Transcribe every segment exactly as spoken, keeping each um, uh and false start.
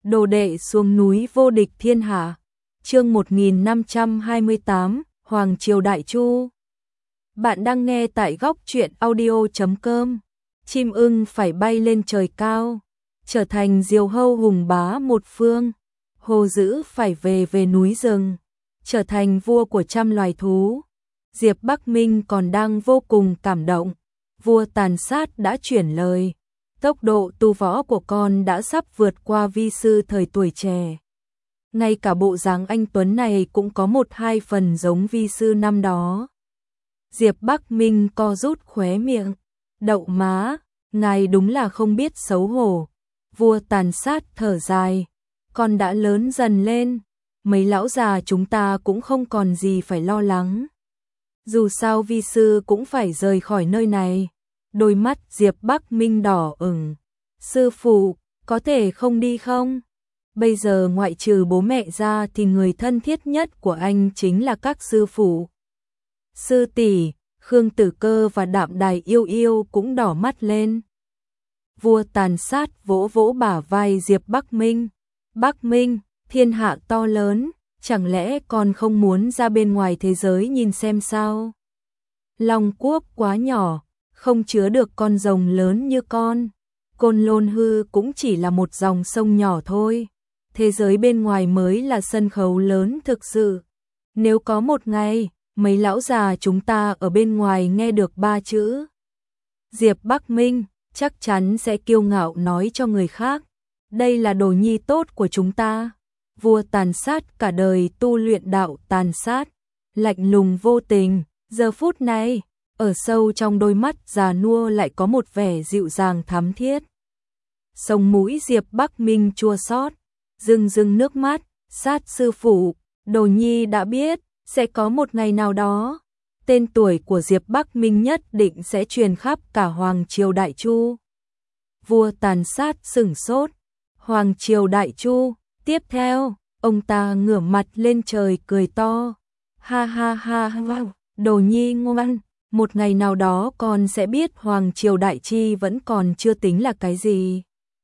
Đồ đệ xuống núi vô địch thiên hạ. Chương một nghìn năm trăm hai mươi tám, Hoàng triều Đại Chu. Bạn đang nghe tại góc truyện audio chấm com. Chim ưng phải bay lên trời cao, trở thành diều hâu hùng bá một phương. Hồ dữ phải về về núi rừng, trở thành vua của trăm loài thú. Diệp Bắc Minh còn đang vô cùng cảm động. Vua tàn sát đã chuyển lời. Tốc độ tu võ của con đã sắp vượt qua vi sư thời tuổi trẻ. Ngay cả bộ dáng anh tuấn này cũng có một hai phần giống vi sư năm đó. Diệp Bắc Minh co rút khóe miệng. Đậu má, ngài đúng là không biết xấu hổ. Vua tàn sát thở dài. Con đã lớn dần lên, mấy lão già chúng ta cũng không còn gì phải lo lắng. Dù sao vi sư cũng phải rời khỏi nơi này. Đôi mắt Diệp Bắc Minh đỏ ửng. Sư phụ, có thể không đi không? Bây giờ ngoại trừ bố mẹ ra thì người thân thiết nhất của anh chính là các sư phụ. Sư tỷ, Khương Tử Cơ và Đạm Đài Yêu Yêu cũng đỏ mắt lên. Vua tàn sát vỗ vỗ bả vai Diệp Bắc Minh. Bắc Minh, thiên hạ to lớn, chẳng lẽ con không muốn ra bên ngoài thế giới nhìn xem sao? Long Quốc quá nhỏ, không chứa được con rồng lớn như con. Côn Lôn Hư cũng chỉ là một dòng sông nhỏ thôi. Thế giới bên ngoài mới là sân khấu lớn thực sự. Nếu có một ngày, mấy lão già chúng ta ở bên ngoài nghe được ba chữ Diệp Bắc Minh, chắc chắn sẽ kiêu ngạo nói cho người khác. Đây là đồ nhi tốt của chúng ta. Vua tàn sát cả đời tu luyện đạo tàn sát, lạnh lùng vô tình. Giờ phút này, ở sâu trong đôi mắt già nua lại có một vẻ dịu dàng thắm thiết. Sống mũi Diệp Bắc Minh chua xót, rưng rưng nước mắt. Sát sư phụ, đồ nhi đã biết, sẽ có một ngày nào đó, tên tuổi của Diệp Bắc Minh nhất định sẽ truyền khắp cả Hoàng triều Đại Chu. Vua tàn sát sửng sốt. Hoàng triều Đại Chu. Tiếp theo, ông ta ngửa mặt lên trời cười to. Ha ha ha ha, đồ nhi ngoan, một ngày nào đó con sẽ biết Hoàng triều Đại Chi vẫn còn chưa tính là cái gì.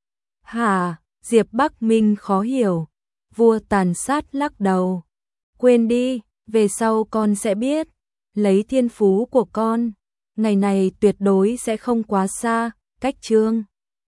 Hả? Diệp Bắc Minh khó hiểu. Vua tàn sát lắc đầu. Quên đi, về sau con sẽ biết. Lấy thiên phú của con, ngày này tuyệt đối sẽ không quá xa. Cách chương